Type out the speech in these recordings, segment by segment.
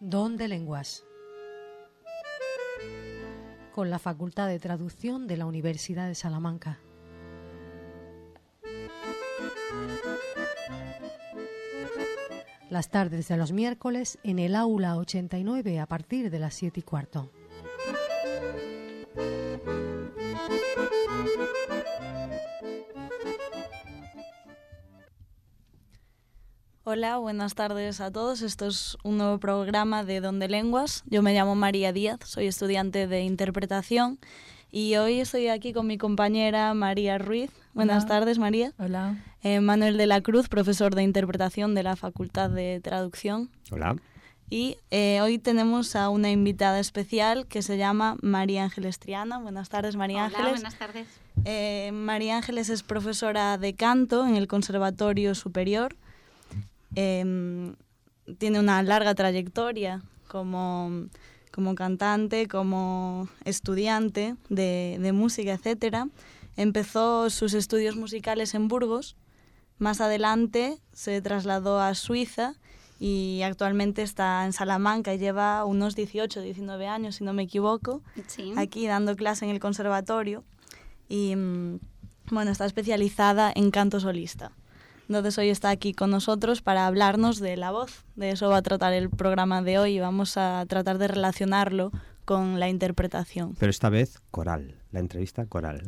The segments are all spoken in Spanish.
Don de Lenguas, con la Facultad de Traducción de la Universidad de Salamanca. Las tardes de los miércoles en el aula 89 a partir de las 7:15. Hola, buenas tardes a todos. Esto es un nuevo programa de Don de Lenguas. Yo me llamo María Díaz, soy estudiante de interpretación y hoy estoy aquí con mi compañera María Ruiz. Buenas tardes, María. Hola. Manuel de la Cruz, profesor de interpretación de la Facultad de Traducción. Hola. Y hoy tenemos a una invitada especial que se llama María Ángeles Triana. Buenas tardes, María Ángeles. Hola, buenas tardes. María Ángeles es profesora de canto en el Conservatorio Superior. Tiene una larga trayectoria como cantante, como estudiante de música, etcétera. Empezó sus estudios musicales en Burgos. Más adelante se trasladó a Suiza y actualmente está en Salamanca y lleva unos 18, 19 años, si no me equivoco, sí, aquí dando clase en el conservatorio y está especializada en canto solista. Entonces hoy está aquí con nosotros para hablarnos de la voz. De eso va a tratar el programa de hoy y vamos a tratar de relacionarlo con la interpretación. Pero esta vez coral, la entrevista coral.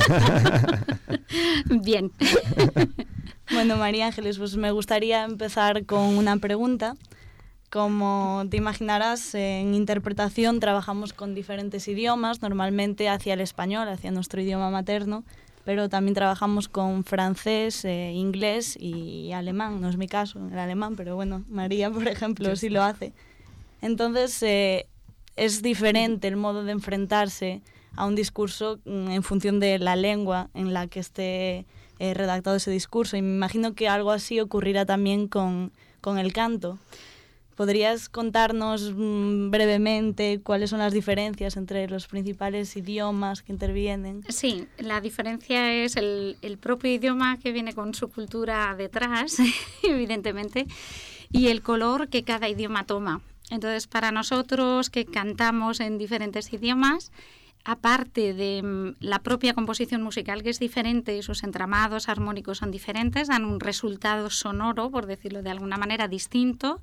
Bien. Bueno, María Ángeles, pues me gustaría empezar con una pregunta. Como te imaginarás, en interpretación trabajamos con diferentes idiomas, normalmente hacia el español, hacia nuestro idioma materno, pero también trabajamos con francés, inglés y alemán. No es mi caso, el alemán, pero bueno, María, por ejemplo, sí lo hace. Entonces, es diferente el modo de enfrentarse a un discurso en función de la lengua en la que esté redactado ese discurso. Y me imagino que algo así ocurrirá también con el canto. ¿Podrías contarnos brevemente cuáles son las diferencias entre los principales idiomas que intervienen? Sí, la diferencia es el propio idioma que viene con su cultura detrás, evidentemente, y el color que cada idioma toma. Entonces, para nosotros que cantamos en diferentes idiomas, aparte de la propia composición musical, que es diferente y sus entramados armónicos son diferentes, dan un resultado sonoro, por decirlo de alguna manera, distinto.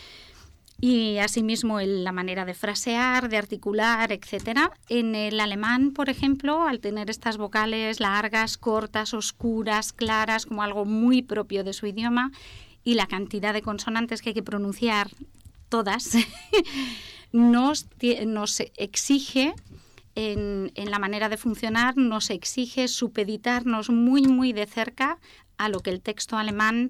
Y asimismo la manera de frasear, de articular, etcétera. En el alemán, por ejemplo, al tener estas vocales largas, cortas, oscuras, claras, como algo muy propio de su idioma, y la cantidad de consonantes que hay que pronunciar, todas, nos exige, en la manera de funcionar, nos exige supeditarnos muy, muy de cerca a lo que el texto alemán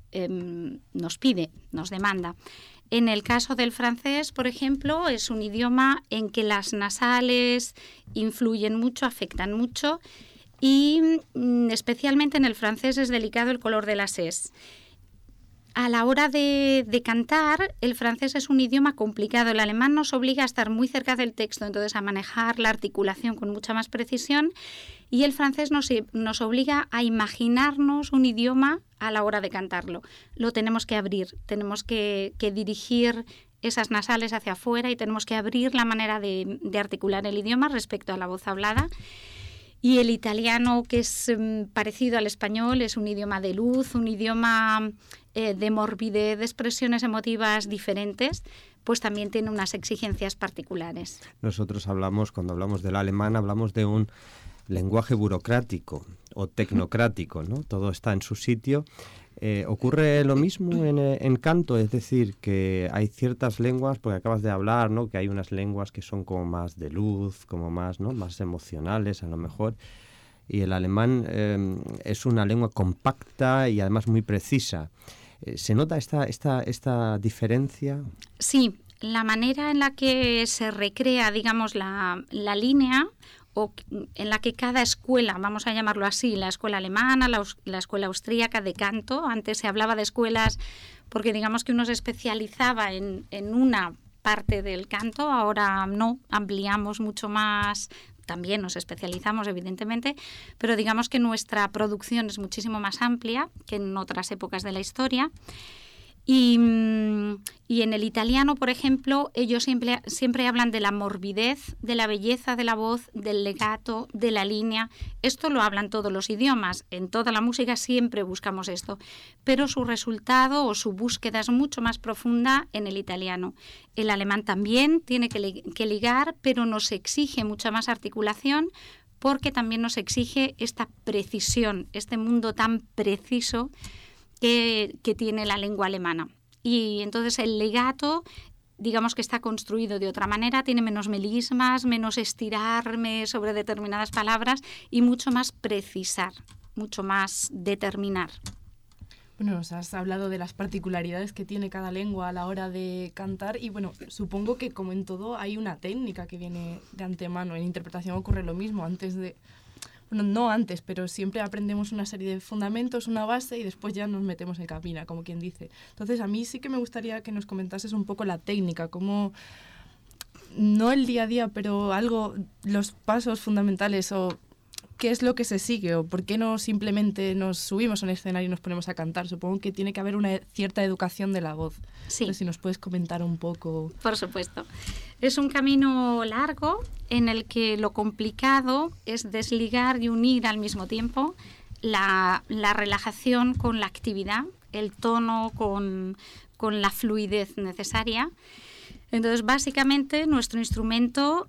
nos pide, nos demanda. En el caso del francés, por ejemplo, es un idioma en que las nasales influyen mucho, afectan mucho y especialmente en el francés es delicado el color de las es. A la hora de cantar, el francés es un idioma complicado. El alemán nos obliga a estar muy cerca del texto, entonces a manejar la articulación con mucha más precisión, y el francés nos obliga a imaginarnos un idioma a la hora de cantarlo. Lo tenemos que abrir, tenemos que dirigir esas nasales hacia afuera y tenemos que abrir la manera de articular el idioma respecto a la voz hablada. Y el italiano, que es parecido al español, es un idioma de luz, un idioma de morbidez, de expresiones emotivas diferentes, pues también tiene unas exigencias particulares. Nosotros cuando hablamos del alemán, hablamos de un lenguaje burocrático o tecnocrático, ¿no? Todo está en su sitio. ¿Ocurre lo mismo en canto? Es decir, que hay ciertas lenguas, porque acabas de hablar, ¿no?, que hay unas lenguas que son como más de luz, como más, ¿no?, más emocionales a lo mejor, y el alemán es una lengua compacta y además muy precisa. ¿Se nota esta diferencia? Sí, la manera en la que se recrea, digamos, la línea, o en la que cada escuela, vamos a llamarlo así, la escuela alemana, la escuela austríaca de canto, antes se hablaba de escuelas porque digamos que uno se especializaba en una parte del canto, ahora no, ampliamos mucho más, también nos especializamos evidentemente, pero digamos que nuestra producción es muchísimo más amplia que en otras épocas de la historia. Y en el italiano, por ejemplo, ellos siempre hablan de la morbidez, de la belleza de la voz, del legato, de la línea. Esto lo hablan todos los idiomas. En toda la música siempre buscamos esto. Pero su resultado o su búsqueda es mucho más profunda en el italiano. El alemán también tiene que ligar, pero nos exige mucha más articulación, porque también nos exige esta precisión, este mundo tan preciso que tiene la lengua alemana. Y entonces el legato, digamos que está construido de otra manera, tiene menos melismas, menos estirarme sobre determinadas palabras y mucho más precisar, mucho más determinar. Bueno, nos has hablado de las particularidades que tiene cada lengua a la hora de cantar y bueno, supongo que como en todo hay una técnica que viene de antemano. En interpretación ocurre lo mismo, bueno, no antes, pero siempre aprendemos una serie de fundamentos, una base y después ya nos metemos en cabina, como quien dice. Entonces, a mí sí que me gustaría que nos comentases un poco la técnica, cómo, no el día a día, pero los pasos fundamentales o qué es lo que se sigue o por qué no simplemente nos subimos a un escenario y nos ponemos a cantar. Supongo que tiene que haber una cierta educación de la voz. Sí. Entonces, si nos puedes comentar un poco. Por supuesto. Es un camino largo en el que lo complicado es desligar y unir al mismo tiempo la relajación con la actividad, el tono con la fluidez necesaria. Entonces, básicamente, nuestro instrumento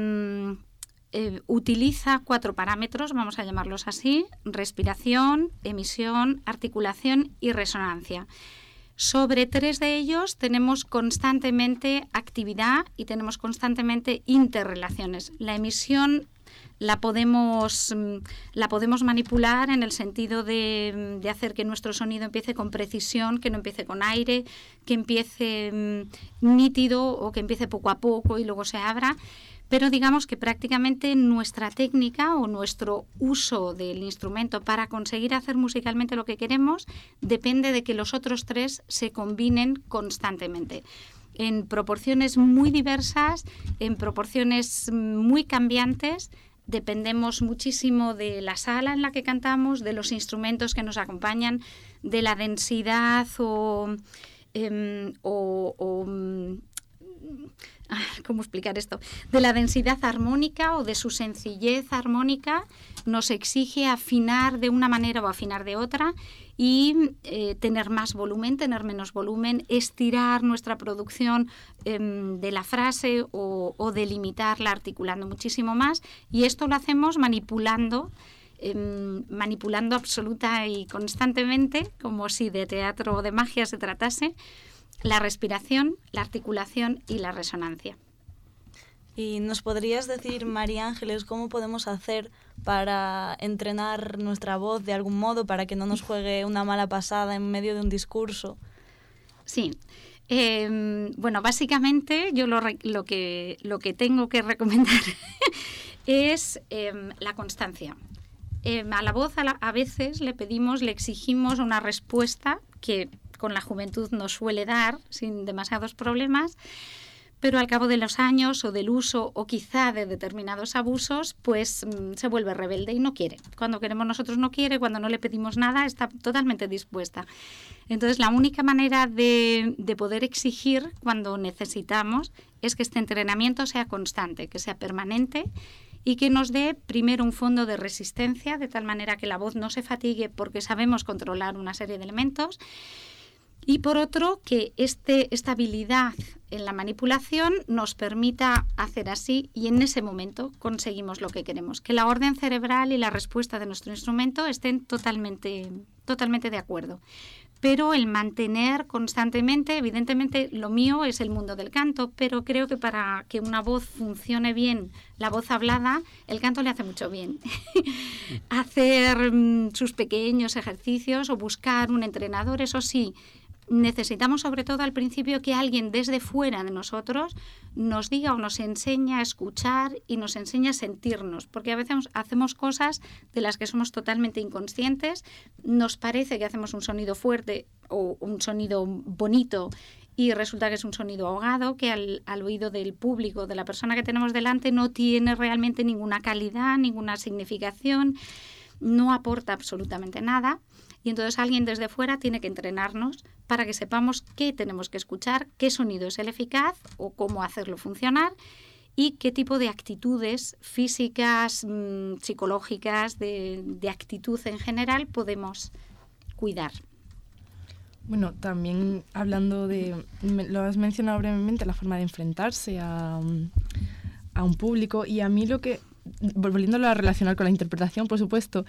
utiliza 4 parámetros, vamos a llamarlos así: respiración, emisión, articulación y resonancia. Sobre 3 de ellos tenemos constantemente actividad y tenemos constantemente interrelaciones. La emisión la podemos manipular en el sentido de hacer que nuestro sonido empiece con precisión, que no empiece con aire, que empiece nítido o que empiece poco a poco y luego se abra. Pero digamos que prácticamente nuestra técnica o nuestro uso del instrumento para conseguir hacer musicalmente lo que queremos depende de que los otros 3 se combinen constantemente, en proporciones muy diversas, en proporciones muy cambiantes. Dependemos muchísimo de la sala en la que cantamos, de los instrumentos que nos acompañan, de la densidad ¿cómo explicar esto? De la densidad armónica o de su sencillez armónica. Nos exige afinar de una manera o afinar de otra y tener más volumen, tener menos volumen, estirar nuestra producción de la frase o delimitarla articulando muchísimo más. Y esto lo hacemos manipulando absoluta y constantemente, como si de teatro o de magia se tratase, la respiración, la articulación y la resonancia. ¿Y nos podrías decir, María Ángeles, cómo podemos hacer para entrenar nuestra voz de algún modo para que no nos juegue una mala pasada en medio de un discurso? Sí. Bueno, básicamente yo lo que tengo que recomendar es la constancia. A la voz a veces le exigimos una respuesta que con la juventud nos suele dar sin demasiados problemas, pero al cabo de los años o del uso o quizá de determinados abusos, pues se vuelve rebelde y no quiere. Cuando queremos nosotros no quiere, cuando no le pedimos nada está totalmente dispuesta. Entonces la única manera de poder exigir cuando necesitamos es que este entrenamiento sea constante, que sea permanente y que nos dé primero un fondo de resistencia, de tal manera que la voz no se fatigue porque sabemos controlar una serie de elementos. Y por otro, que esta habilidad en la manipulación nos permita hacer así y en ese momento conseguimos lo que queremos. Que la orden cerebral y la respuesta de nuestro instrumento estén totalmente de acuerdo. Pero el mantener constantemente, evidentemente lo mío es el mundo del canto, pero creo que para que una voz funcione bien, la voz hablada, el canto le hace mucho bien. Hacer sus pequeños ejercicios o buscar un entrenador, eso sí. Necesitamos sobre todo al principio que alguien desde fuera de nosotros nos diga o nos enseñe a escuchar y nos enseñe a sentirnos, porque a veces hacemos cosas de las que somos totalmente inconscientes, nos parece que hacemos un sonido fuerte o un sonido bonito y resulta que es un sonido ahogado, que al oído del público, de la persona que tenemos delante, no tiene realmente ninguna calidad, ninguna significación, no aporta absolutamente nada. Y entonces alguien desde fuera tiene que entrenarnos para que sepamos qué tenemos que escuchar, qué sonido es el eficaz o cómo hacerlo funcionar y qué tipo de actitudes físicas, psicológicas, de actitud en general podemos cuidar. Bueno, también hablando lo has mencionado brevemente, la forma de enfrentarse a un público, y a mí volviéndolo a relacionar con la interpretación, por supuesto,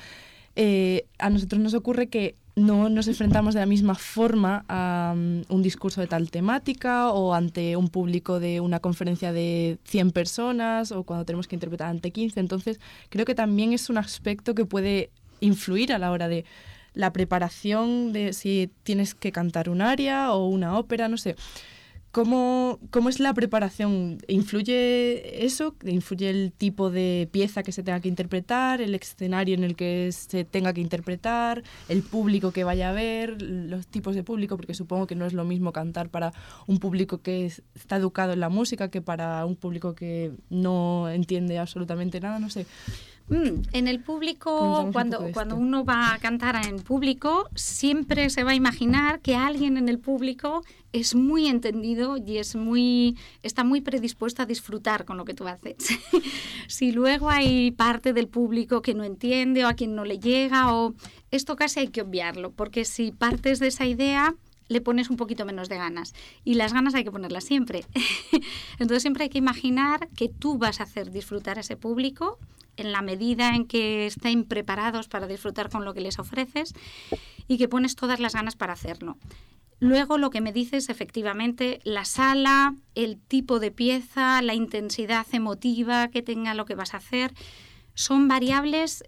a nosotros nos ocurre que no nos enfrentamos de la misma forma a un discurso de tal temática o ante un público de una conferencia de 100 personas o cuando tenemos que interpretar ante 15. Entonces, creo que también es un aspecto que puede influir a la hora de la preparación de si tienes que cantar un aria o una ópera, no sé. ¿Cómo es la preparación? ¿Influye eso? ¿Influye el tipo de pieza que se tenga que interpretar, el escenario en el que se tenga que interpretar, el público que vaya a ver, los tipos de público? Porque supongo que no es lo mismo cantar para un público que está educado en la música que para un público que no entiende absolutamente nada, no sé. En el público, cuando uno va a cantar en público, siempre se va a imaginar que alguien en el público es muy entendido y está muy predispuesto a disfrutar con lo que tú haces. Si luego hay parte del público que no entiende o a quien no le llega, esto casi hay que obviarlo, porque si partes de esa idea, le pones un poquito menos de ganas. Y las ganas hay que ponerlas siempre. Entonces siempre hay que imaginar que tú vas a hacer disfrutar a ese público en la medida en que estén preparados para disfrutar con lo que les ofreces y que pones todas las ganas para hacerlo. Luego lo que me dices, efectivamente, la sala, el tipo de pieza, la intensidad emotiva que tenga lo que vas a hacer, son variables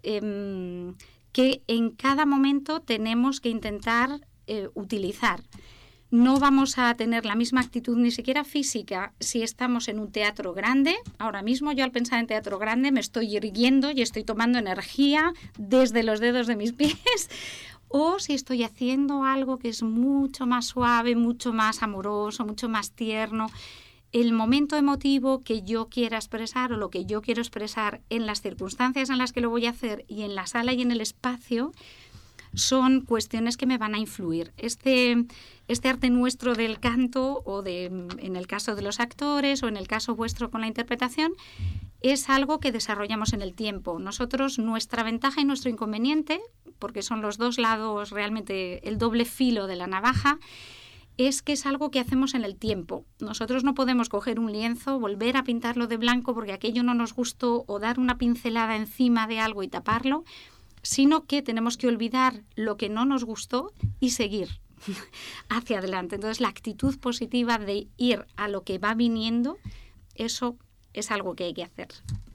que en cada momento tenemos que intentar utilizar. No vamos a tener la misma actitud ni siquiera física si estamos en un teatro grande. Ahora mismo yo al pensar en teatro grande me estoy irguiendo y estoy tomando energía desde los dedos de mis pies. O si estoy haciendo algo que es mucho más suave, mucho más amoroso, mucho más tierno. El momento emotivo que yo quiera expresar o lo que yo quiero expresar en las circunstancias en las que lo voy a hacer y en la sala y en el espacio son cuestiones que me van a influir. Este arte nuestro del canto o en el caso de los actores o en el caso vuestro con la interpretación es algo que desarrollamos en el tiempo. Nosotros, nuestra ventaja y nuestro inconveniente, porque son los dos lados realmente el doble filo de la navaja, es que es algo que hacemos en el tiempo. Nosotros no podemos coger un lienzo, volver a pintarlo de blanco porque aquello no nos gustó o dar una pincelada encima de algo y taparlo, sino que tenemos que olvidar lo que no nos gustó y seguir hacia adelante. Entonces, la actitud positiva de ir a lo que va viniendo, eso es algo que hay que hacer.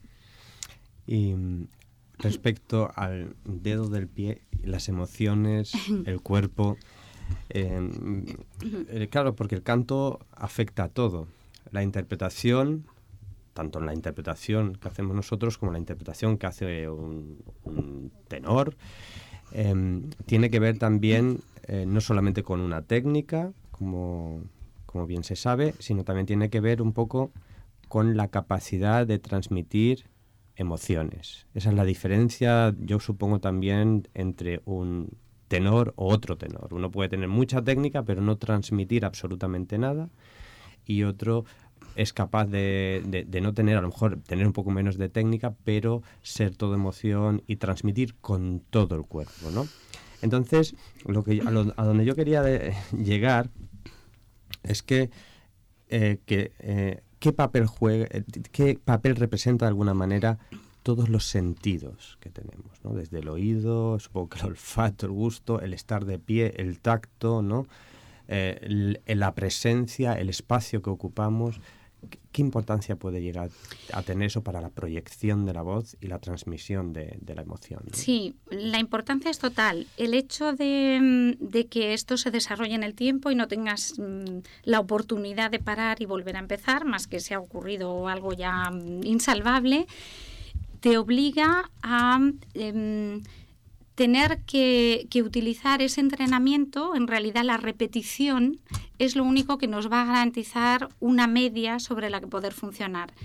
Y respecto al dedo del pie, las emociones, el cuerpo, claro, porque el canto afecta a todo. La interpretación, tanto en la interpretación que hacemos nosotros como en la interpretación que hace un tenor, tiene que ver también no solamente con una técnica, como bien se sabe, sino también tiene que ver un poco con la capacidad de transmitir emociones. Esa es la diferencia, yo supongo, también entre un tenor o otro tenor. Uno puede tener mucha técnica pero no transmitir absolutamente nada, y otro es capaz de no tener, a lo mejor tener un poco menos de técnica, pero ser todo emoción y transmitir con todo el cuerpo, ¿no? Entonces, a donde yo quería llegar es que qué papel representa de alguna manera todos los sentidos que tenemos, ¿no? Desde el oído, supongo que el olfato, el gusto, el estar de pie, el tacto, ¿no? La presencia, el espacio que ocupamos. ¿Qué importancia puede llegar a tener eso para la proyección de la voz y la transmisión de la emoción, ¿no? Sí, la importancia es total. El hecho de que esto se desarrolle en el tiempo y no tengas la oportunidad de parar y volver a empezar, más que se ha ocurrido algo ya insalvable, te obliga a tener que utilizar ese entrenamiento. En realidad la repetición es lo único que nos va a garantizar una media sobre la que poder funcionar.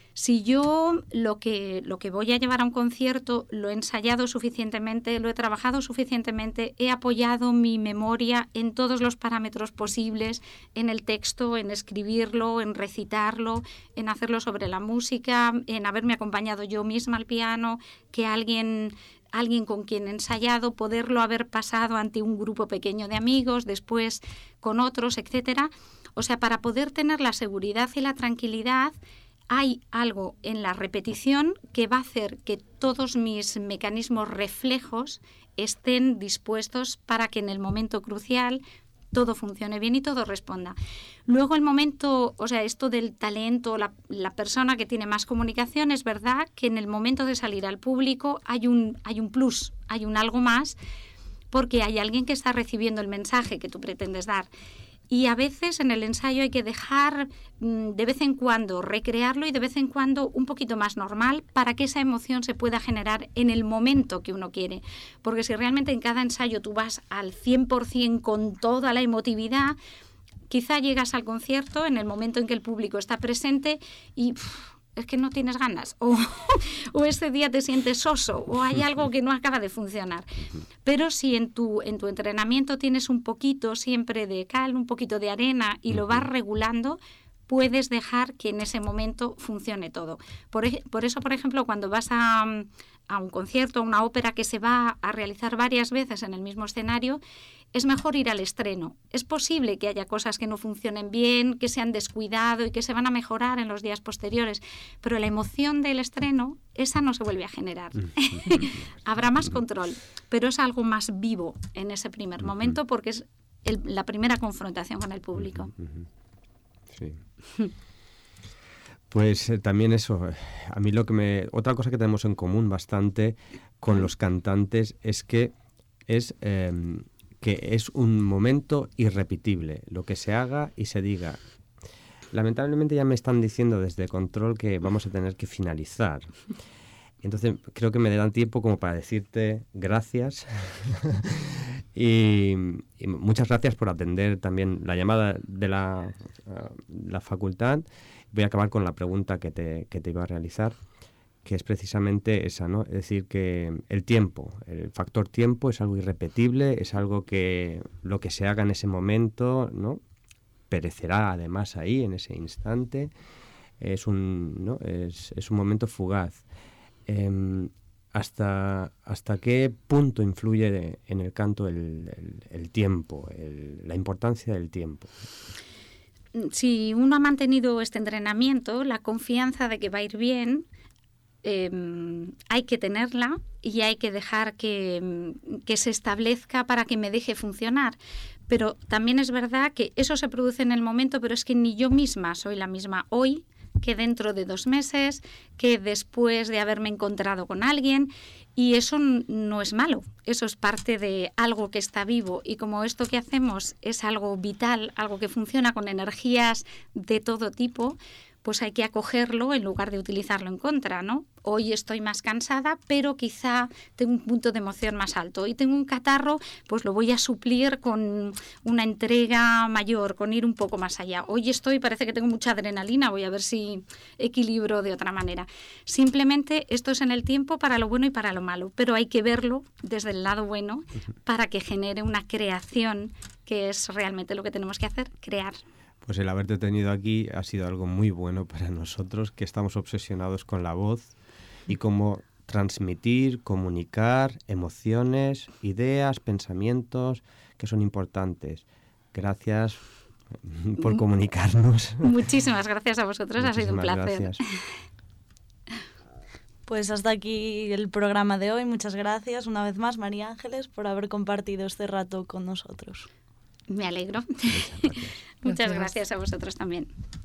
Si yo lo que voy a llevar a un concierto lo he ensayado suficientemente, lo he trabajado suficientemente, he apoyado mi memoria en todos los parámetros posibles, en el texto, en escribirlo, en recitarlo, en hacerlo sobre la música, en haberme acompañado yo misma al piano, que alguien con quien he ensayado, poderlo haber pasado ante un grupo pequeño de amigos, después con otros, etcétera. O sea, para poder tener la seguridad y la tranquilidad, hay algo en la repetición que va a hacer que todos mis mecanismos reflejos estén dispuestos para que en el momento crucial todo funcione bien y todo responda. Luego el momento, o sea, esto del talento, la persona que tiene más comunicación, es verdad que en el momento de salir al público hay un plus, hay un algo más, porque hay alguien que está recibiendo el mensaje que tú pretendes dar. Y a veces en el ensayo hay que dejar de vez en cuando recrearlo y de vez en cuando un poquito más normal para que esa emoción se pueda generar en el momento que uno quiere. Porque si realmente en cada ensayo tú vas al 100% con toda la emotividad, quizá llegas al concierto en el momento en que el público está presente y es que no tienes ganas, o ese día te sientes soso, o hay algo que no acaba de funcionar. Pero si en tu entrenamiento tienes un poquito siempre de cal, un poquito de arena y lo vas regulando, puedes dejar que en ese momento funcione todo. Por eso, por ejemplo, cuando vas a un concierto, a una ópera que se va a realizar varias veces en el mismo escenario, es mejor ir al estreno. Es posible que haya cosas que no funcionen bien, que se han descuidado y que se van a mejorar en los días posteriores, pero la emoción del estreno, esa no se vuelve a generar. Habrá más control, pero es algo más vivo en ese primer momento porque es la primera confrontación con el público. Sí. Pues también eso, a mí otra cosa que tenemos en común bastante con los cantantes es que es un momento irrepetible, lo que se haga y se diga. Lamentablemente ya me están diciendo desde Control que vamos a tener que finalizar. Entonces creo que me darán tiempo como para decirte gracias y muchas gracias por atender también la llamada de la facultad. Voy a acabar con la pregunta que te iba a realizar, que es precisamente esa, ¿no? Es decir, que el tiempo, el factor tiempo es algo irrepetible, es algo que lo que se haga en ese momento, ¿no?, perecerá además ahí, en ese instante. Es un momento fugaz. ¿Hasta qué punto influye en el canto el tiempo, la importancia del tiempo? Si uno ha mantenido este entrenamiento, la confianza de que va a ir bien, hay que tenerla y hay que dejar que se establezca para que me deje funcionar. Pero también es verdad que eso se produce en el momento, pero es que ni yo misma soy la misma hoy que dentro de 2 meses, que después de haberme encontrado con alguien, y eso no es malo, eso es parte de algo que está vivo, y como esto que hacemos es algo vital, algo que funciona con energías de todo tipo, pues hay que acogerlo en lugar de utilizarlo en contra, ¿no? Hoy estoy más cansada, pero quizá tengo un punto de emoción más alto. Hoy tengo un catarro, pues lo voy a suplir con una entrega mayor, con ir un poco más allá. Hoy parece que tengo mucha adrenalina, voy a ver si equilibro de otra manera. Simplemente esto es en el tiempo para lo bueno y para lo malo, pero hay que verlo desde el lado bueno para que genere una creación, que es realmente lo que tenemos que hacer, crear. Pues el haberte tenido aquí ha sido algo muy bueno para nosotros, que estamos obsesionados con la voz y cómo transmitir, comunicar emociones, ideas, pensamientos que son importantes. Gracias por comunicarnos. Muchísimas gracias a vosotros, ha sido un placer. Gracias. Pues hasta aquí el programa de hoy. Muchas gracias una vez más, María Ángeles, por haber compartido este rato con nosotros. Me alegro. Muchas gracias a vosotros también.